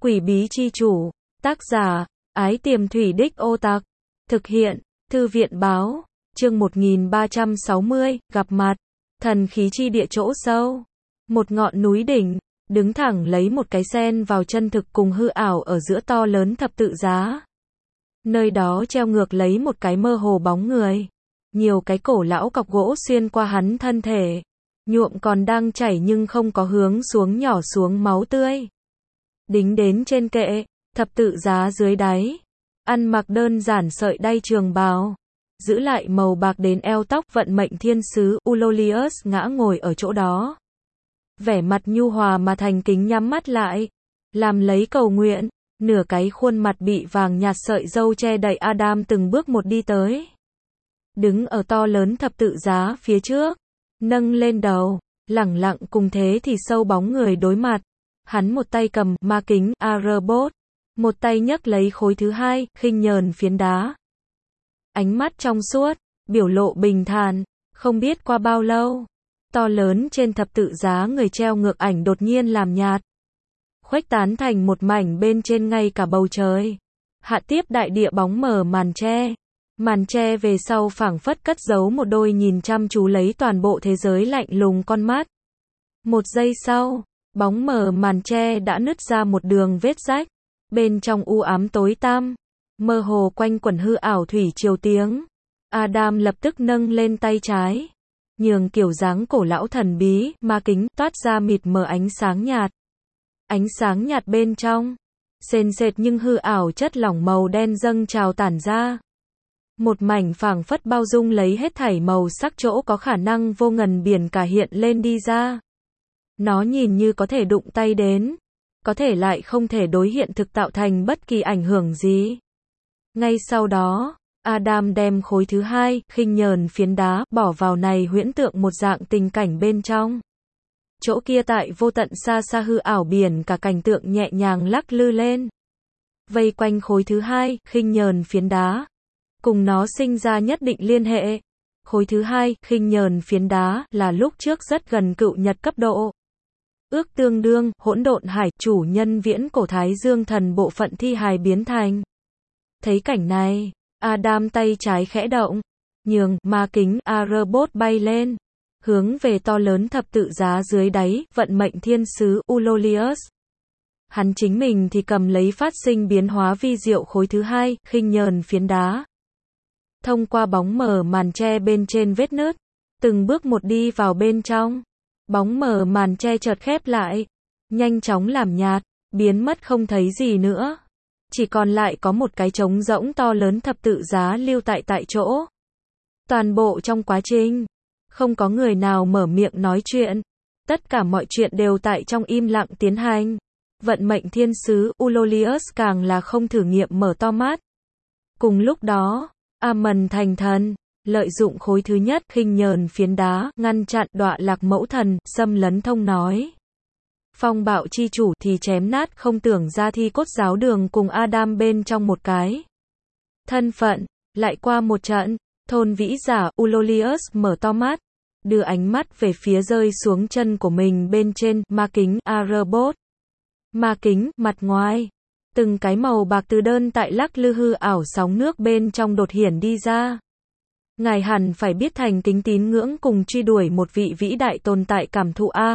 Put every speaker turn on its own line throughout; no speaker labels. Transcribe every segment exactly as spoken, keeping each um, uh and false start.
Quỷ bí chi chủ, tác giả, Ái Tiềm Thủy Đích Ô Tặc, thực hiện, Thư viện báo, chương một nghìn ba trăm sáu mươi, gặp mặt, thần khí chi địa chỗ sâu. Một ngọn núi đỉnh, đứng thẳng lấy một cái sen vào chân thực cùng hư ảo ở giữa to lớn thập tự giá. Nơi đó treo ngược lấy một cái mơ hồ bóng người. Nhiều cái cổ lão cọc gỗ xuyên qua hắn thân thể. Nhuộm còn đang chảy nhưng không có hướng xuống nhỏ xuống máu tươi. Đính đến trên kệ, thập tự giá dưới đáy. Ăn mặc đơn giản sợi đay trường bào. Giữ lại màu bạc đến eo tóc vận mệnh thiên sứ Ulolius ngã ngồi ở chỗ đó. Vẻ mặt nhu hòa mà thành kính nhắm mắt lại. Làm lấy cầu nguyện, nửa cái khuôn mặt bị vàng nhạt sợi râu che đậy Adam từng bước một đi tới. Đứng ở to lớn thập tự giá phía trước. Nâng lên đầu, lẳng lặng cùng thế thì sâu bóng người đối mặt. Hắn một tay cầm ma kính Arebot, một tay nhấc lấy khối thứ hai, khinh nhờn phiến đá. Ánh mắt trong suốt, biểu lộ bình thản, không biết qua bao lâu, to lớn trên thập tự giá người treo ngược ảnh đột nhiên làm nhạt, khuếch tán thành một mảnh bên trên ngay cả bầu trời. Hạ tiếp đại địa bóng mờ màn che. Màn che về sau phảng phất cất giấu một đôi nhìn chăm chú lấy toàn bộ thế giới lạnh lùng con mắt. Một giây sau, bóng mờ màn che đã nứt ra một đường vết rách. Bên trong u ám tối tăm, mơ hồ quanh quẩn hư ảo thủy triều tiếng. Adam lập tức nâng lên tay trái, nhường kiểu dáng cổ lão thần bí, ma kính toát ra mịt mờ ánh sáng nhạt. Ánh sáng nhạt bên trong, sền sệt nhưng hư ảo chất lỏng màu đen dâng trào tản ra. Một mảnh phảng phất bao dung lấy hết thảy màu sắc chỗ có khả năng vô ngần biển cả hiện lên đi ra. Nó nhìn như có thể đụng tay đến, có thể lại không thể đối hiện thực tạo thành bất kỳ ảnh hưởng gì. Ngay sau đó, Adam đem khối thứ hai, khinh nhờn phiến đá, bỏ vào này huyễn tượng một dạng tình cảnh bên trong. Chỗ kia tại vô tận xa xa hư ảo biển cả cảnh tượng nhẹ nhàng lắc lư lên. Vây quanh khối thứ hai, khinh nhờn phiến đá. Cùng nó sinh ra nhất định liên hệ. Khối thứ hai, khinh nhờn phiến đá, là lúc trước rất gần cựu nhật cấp độ. Ước tương đương, hỗn độn hải, chủ nhân viễn cổ thái dương thần bộ phận thi hài biến thành. Thấy cảnh này, Adam tay trái khẽ động, nhường ma kính Arebot bay lên, hướng về to lớn thập tự giá dưới đáy, vận mệnh thiên sứ Ulolius. Hắn chính mình thì cầm lấy phát sinh biến hóa vi diệu khối thứ hai, khinh nhờn phiến đá. Thông qua bóng mờ màn che bên trên vết nứt, từng bước một đi vào bên trong. Bóng mờ màn che chợt khép lại, nhanh chóng làm nhạt, biến mất không thấy gì nữa. Chỉ còn lại có một cái trống rỗng to lớn thập tự giá lưu tại tại chỗ. Toàn bộ trong quá trình, không có người nào mở miệng nói chuyện. Tất cả mọi chuyện đều tại trong im lặng tiến hành. Vận mệnh thiên sứ Ulolius càng là không thử nghiệm mở to mắt. Cùng lúc đó, Amon thành thần, lợi dụng khối thứ nhất, khinh nhờn phiến đá, ngăn chặn đọa lạc mẫu thần, xâm lấn thông nói. Phong bạo chi chủ thì chém nát không tưởng ra thi cốt giáo đường cùng Adam bên trong một cái. Thân phận, lại qua một trận, thôn vĩ giả Ulolius mở to mắt, đưa ánh mắt về phía rơi xuống chân của mình bên trên, ma kính Arebot. Ma kính, mặt ngoài. Từng cái màu bạc từ đơn tại lắc lư hư ảo sóng nước bên trong đột hiển đi ra. Ngài hẳn phải biết thành kính tín ngưỡng cùng truy đuổi một vị vĩ đại tồn tại cảm thụ a.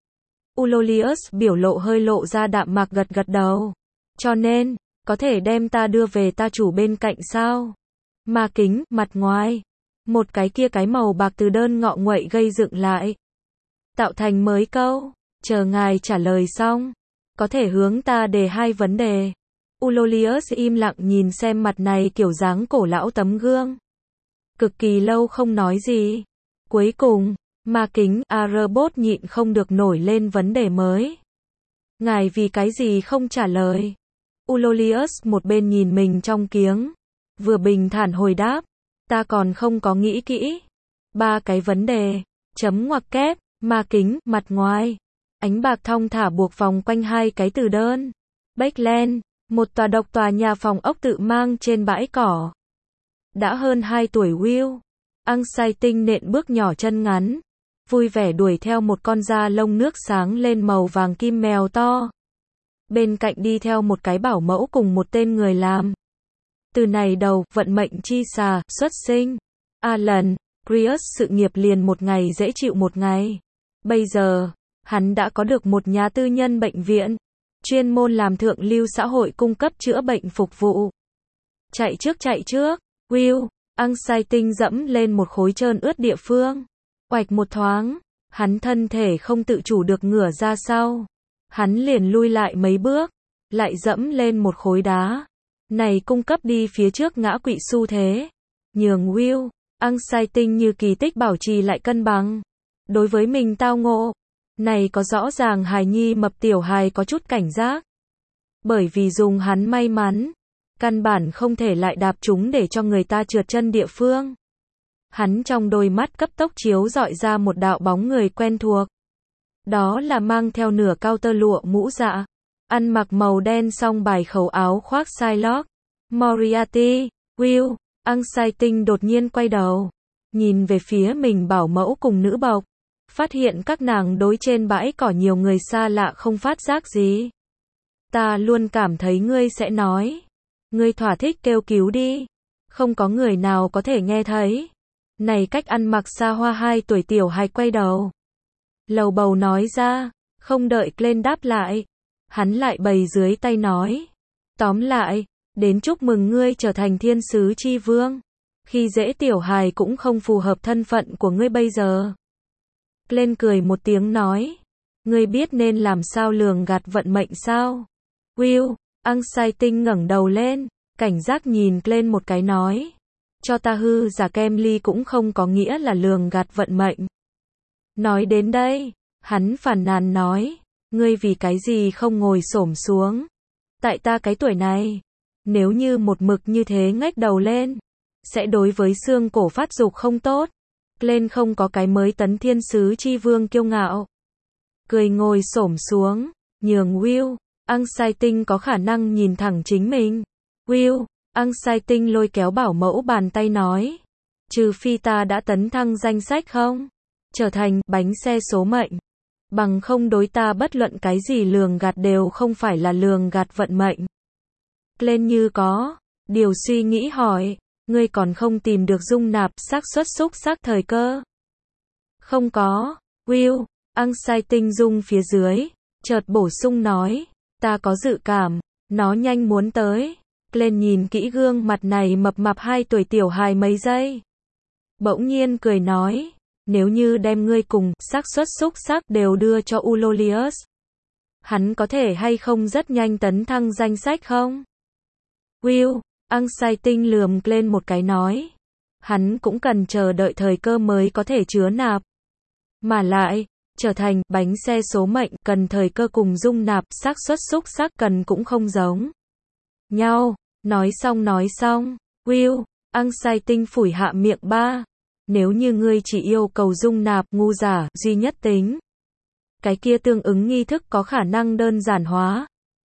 Ulolius biểu lộ hơi lộ ra đạm mạc gật gật đầu. Cho nên, có thể đem ta đưa về ta chủ bên cạnh sao? Ma kính, mặt ngoài. Một cái kia cái màu bạc từ đơn ngọ nguậy gây dựng lại. Tạo thành mới câu. Chờ ngài trả lời xong. Có thể hướng ta đề hai vấn đề. Ulolius im lặng nhìn xem mặt này kiểu dáng cổ lão tấm gương. Cực kỳ lâu không nói gì. Cuối cùng, ma kính Arebot nhịn không được nổi lên vấn đề mới. Ngài vì cái gì không trả lời? Ulolius một bên nhìn mình trong kiếng, vừa bình thản hồi đáp. Ta còn không có nghĩ kỹ. Ba cái vấn đề. Chấm ngoặc kép, ma kính, mặt ngoài. Ánh bạc thong thả buộc vòng quanh hai cái từ đơn. Backland, một tòa độc tòa nhà phòng ốc tự mang trên bãi cỏ. Đã hơn hai tuổi Will, ăn say tinh nện bước nhỏ chân ngắn, vui vẻ đuổi theo một con da lông nước sáng lên màu vàng kim mèo to. bên cạnh đi theo một cái bảo mẫu cùng một tên người làm. Từ này đầu, vận mệnh chi xà, xuất sinh. Alan Greus sự nghiệp liền một ngày dễ chịu một ngày. Bây giờ, hắn đã có được một nhà tư nhân bệnh viện, chuyên môn làm thượng lưu xã hội cung cấp chữa bệnh phục vụ. Chạy trước chạy trước, Will, Exciting dẫm lên một khối trơn ướt địa phương. Oạch một thoáng, hắn thân thể không tự chủ được ngửa ra sau. Hắn liền lui lại mấy bước, lại dẫm lên một khối đá. Này cung cấp đi phía trước ngã quỵ xu thế. Nhường Will, Exciting như kỳ tích bảo trì lại cân bằng. Đối với mình tao ngộ, này có rõ ràng hài nhi mập tiểu hài có chút cảnh giác. Bởi vì dùng hắn may mắn, căn bản không thể lại đạp chúng để cho người ta trượt chân địa phương. Hắn trong đôi mắt cấp tốc chiếu dọi ra một đạo bóng người quen thuộc. Đó là mang theo nửa cao tơ lụa mũ dạ, ăn mặc màu đen song bài khẩu áo khoác Psylocke, Moriarty. Will, Exciting đột nhiên quay đầu, nhìn về phía mình bảo mẫu cùng nữ bộc, phát hiện các nàng đối trên bãi cỏ nhiều người xa lạ không phát giác gì. Ta luôn cảm thấy ngươi sẽ nói, ngươi thỏa thích kêu cứu đi, không có người nào có thể nghe thấy. Này cách ăn mặc xa hoa hai tuổi tiểu hài quay đầu, lầu bầu nói ra, không đợi Glenn đáp lại, hắn lại bày dưới tay nói, tóm lại, đến chúc mừng ngươi trở thành thiên sứ chi vương. Khi dễ tiểu hài cũng không phù hợp thân phận của ngươi bây giờ. Glenn cười một tiếng nói, ngươi biết nên làm sao lường gạt vận mệnh sao? Will, Exciting ngẩng đầu lên, cảnh giác nhìn Glenn một cái nói, cho ta hư giả Kemly cũng không có nghĩa là lường gạt vận mệnh. Nói đến đây, hắn phàn nàn nói, ngươi vì cái gì không ngồi xổm xuống? Tại ta cái tuổi này, nếu như một mực như thế ngách đầu lên, sẽ đối với xương cổ phát dục không tốt. Glenn không có cái mới tấn thiên sứ chi vương kiêu ngạo. Cười ngồi xổm xuống, nhường Will, Exciting có khả năng nhìn thẳng chính mình. Will, Exciting lôi kéo bảo mẫu bàn tay nói, trừ phi ta đã tấn thăng danh sách không? Trở thành bánh xe số mệnh. Bằng không đối ta bất luận cái gì lường gạt đều không phải là lường gạt vận mệnh. Glenn như có điều suy nghĩ hỏi, ngươi còn không tìm được dung nạp xác suất xúc xác thời cơ? Không có. Will, Exciting rung phía dưới, chợt bổ sung nói, ta có dự cảm, nó nhanh muốn tới. Glenn nhìn kỹ gương mặt này mập mạp hai tuổi tiểu hài mấy giây. Bỗng nhiên cười nói, nếu như đem ngươi cùng xác suất xúc xác đều đưa cho Ulolius, hắn có thể hay không rất nhanh tấn thăng danh sách không? Will, Exciting lườm lên một cái nói, hắn cũng cần chờ đợi thời cơ mới có thể chứa nạp. Mà lại, trở thành bánh xe số mệnh cần thời cơ cùng dung nạp xác suất xúc xác cần cũng không giống nhau. Nói xong nói xong, Will, Exciting phủi hạ miệng ba. Nếu như ngươi chỉ yêu cầu dung nạp ngu giả duy nhất tính, cái kia tương ứng nghi thức có khả năng đơn giản hóa,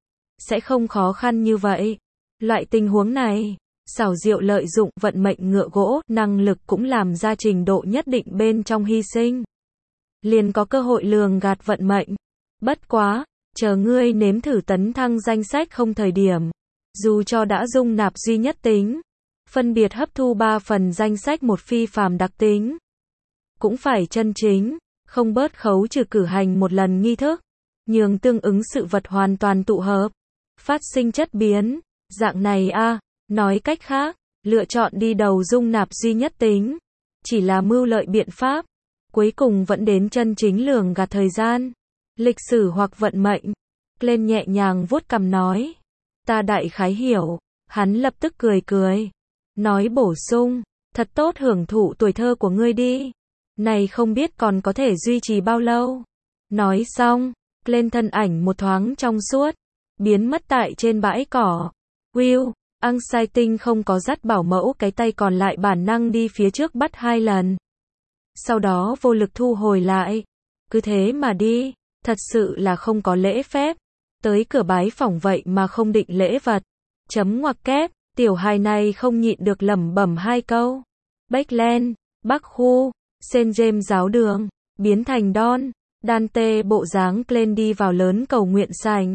sẽ không khó khăn như vậy. Loại tình huống này, xảo diệu lợi dụng vận mệnh ngựa gỗ, năng lực cũng làm ra trình độ nhất định bên trong hy sinh, liền có cơ hội lường gạt vận mệnh. Bất quá, chờ ngươi nếm thử tấn thăng danh sách không thời điểm, dù cho đã dung nạp duy nhất tính, phân biệt hấp thu ba phần danh sách một phi phàm đặc tính, cũng phải chân chính, không bớt khấu trừ cử hành một lần nghi thức, nhường tương ứng sự vật hoàn toàn tụ hợp, phát sinh chất biến, dạng này a, à, nói cách khác, lựa chọn đi đầu dung nạp duy nhất tính, chỉ là mưu lợi biện pháp, cuối cùng vẫn đến chân chính lường gạt thời gian, lịch sử hoặc vận mệnh. Lên nhẹ nhàng vuốt cằm nói, ta đại khái hiểu. Hắn lập tức cười cười, nói bổ sung, thật tốt hưởng thụ tuổi thơ của ngươi đi, này không biết còn có thể duy trì bao lâu. Nói xong, lên thân ảnh một thoáng trong suốt, biến mất tại trên bãi cỏ. Will, Exciting không có dắt bảo mẫu cái tay còn lại bản năng đi phía trước bắt hai lần. Sau đó vô lực thu hồi lại. Cứ thế mà đi, thật sự là không có lễ phép. Tới cửa bái phỏng vậy mà không định lễ vật. Chấm ngoặc kép, tiểu hài này không nhịn được lẩm bẩm hai câu. Backland, Bắc khu, Saint James giáo đường, biến thành Don, Dante bộ dáng lên đi vào lớn cầu nguyện sảnh.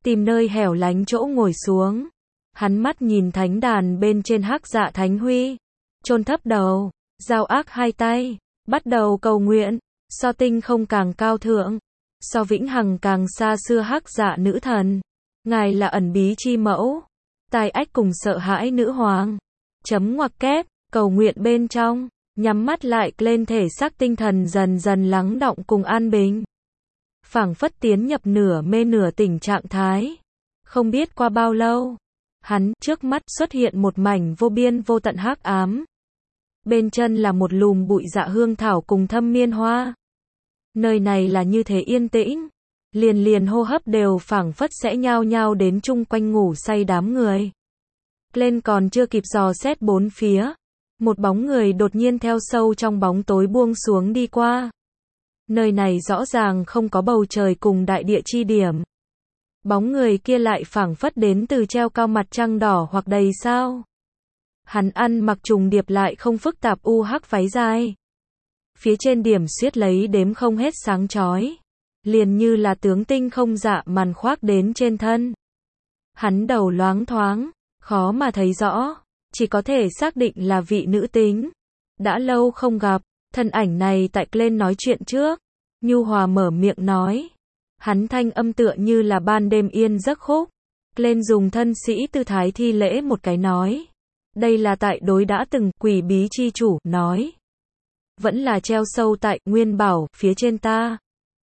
tìm nơi hẻo lánh chỗ ngồi xuống. Hắn mắt nhìn thánh đàn bên trên Hắc Dạ Thánh Huy, chôn thấp đầu, giao ác hai tay, bắt đầu cầu nguyện, so tinh không càng cao thượng, so vĩnh hằng càng xa xưa Hắc Dạ nữ thần. Ngài là ẩn bí chi mẫu, tai ách cùng sợ hãi nữ hoàng. Chấm ngoặc kép, cầu nguyện bên trong, nhắm mắt lại lên thể xác tinh thần dần dần lắng đọng cùng an bình. Phảng phất tiến nhập nửa mê nửa tỉnh trạng thái. Không biết qua bao lâu, hắn trước mắt xuất hiện một mảnh vô biên vô tận hắc ám. Bên chân là một lùm bụi dạ hương thảo cùng thâm miên hoa. Nơi này là như thế yên tĩnh, liền liền hô hấp đều phảng phất sẽ nhao nhao đến chung quanh ngủ say đám người. Lên còn chưa kịp dò xét bốn phía, một bóng người đột nhiên theo sâu trong bóng tối buông xuống đi qua. Nơi này rõ ràng không có bầu trời cùng đại địa chi điểm. Bóng người kia lại phảng phất đến từ treo cao mặt trăng đỏ hoặc đầy sao. Hắn ăn mặc trùng điệp lại không phức tạp u hắc váy dài. Phía trên điểm xiết lấy đếm không hết sáng chói. Liền như là tướng tinh không dạ màn khoác đến trên thân. Hắn đầu loáng thoáng, khó mà thấy rõ, chỉ có thể xác định là vị nữ tính. Đã lâu không gặp, thân ảnh này tại lên nói chuyện trước. Nhu hòa mở miệng nói. Hắn thanh âm tựa như là ban đêm yên giấc khúc. Lên dùng thân sĩ tư thái thi lễ một cái nói. Đây là tại đối đã từng quỷ bí chi chủ nói. Vẫn là treo sâu tại nguyên bảo phía trên ta.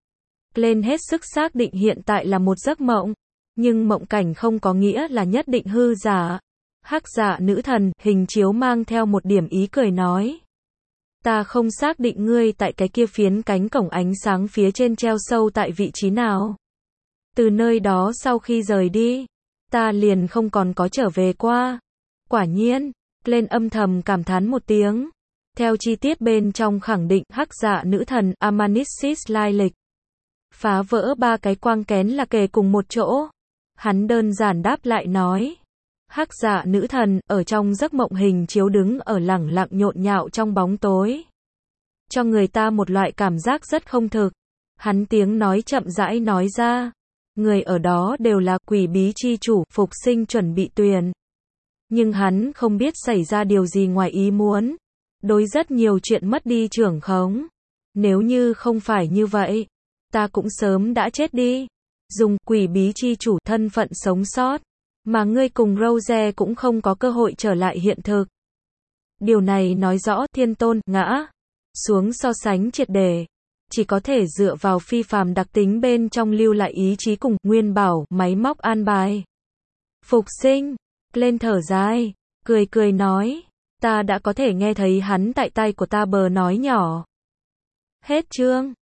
Lên hết sức xác định hiện tại là một giấc mộng. Nhưng mộng cảnh không có nghĩa là nhất định hư giả. Hắc Dạ nữ thần hình chiếu mang theo một điểm ý cười nói. Ta không xác định ngươi tại cái kia phiến cánh cổng ánh sáng phía trên treo sâu tại vị trí nào. Từ nơi đó sau khi rời đi, ta liền không còn có trở về qua. Quả nhiên, lên âm thầm cảm thán một tiếng. Theo chi tiết bên trong khẳng định Hắc Dạ nữ thần Amanissis lai lịch. Phá vỡ ba cái quang kén là kề cùng một chỗ. Hắn đơn giản đáp lại nói. Hắc Dạ nữ thần ở trong giấc mộng hình chiếu đứng ở lẳng lặng nhộn nhạo trong bóng tối. Cho người ta một loại cảm giác rất không thực. Hắn tiếng nói chậm rãi nói ra. Người ở đó đều là quỷ bí chi chủ phục sinh chuẩn bị tuyền. Nhưng hắn không biết xảy ra điều gì ngoài ý muốn. Đối rất nhiều chuyện mất đi trưởng khống. Nếu như không phải như vậy, ta cũng sớm đã chết đi. Dùng quỷ bí chi chủ thân phận sống sót. Mà ngươi cùng Rose cũng không có cơ hội trở lại hiện thực. Điều này nói rõ thiên tôn ngã xuống so sánh triệt để. Chỉ có thể dựa vào phi phàm đặc tính bên trong lưu lại ý chí cùng nguyên bảo máy móc an bài. Phục sinh, lên thở dài, cười cười nói. Ta đã có thể nghe thấy hắn tại tay của ta bờ nói nhỏ. Hết chương.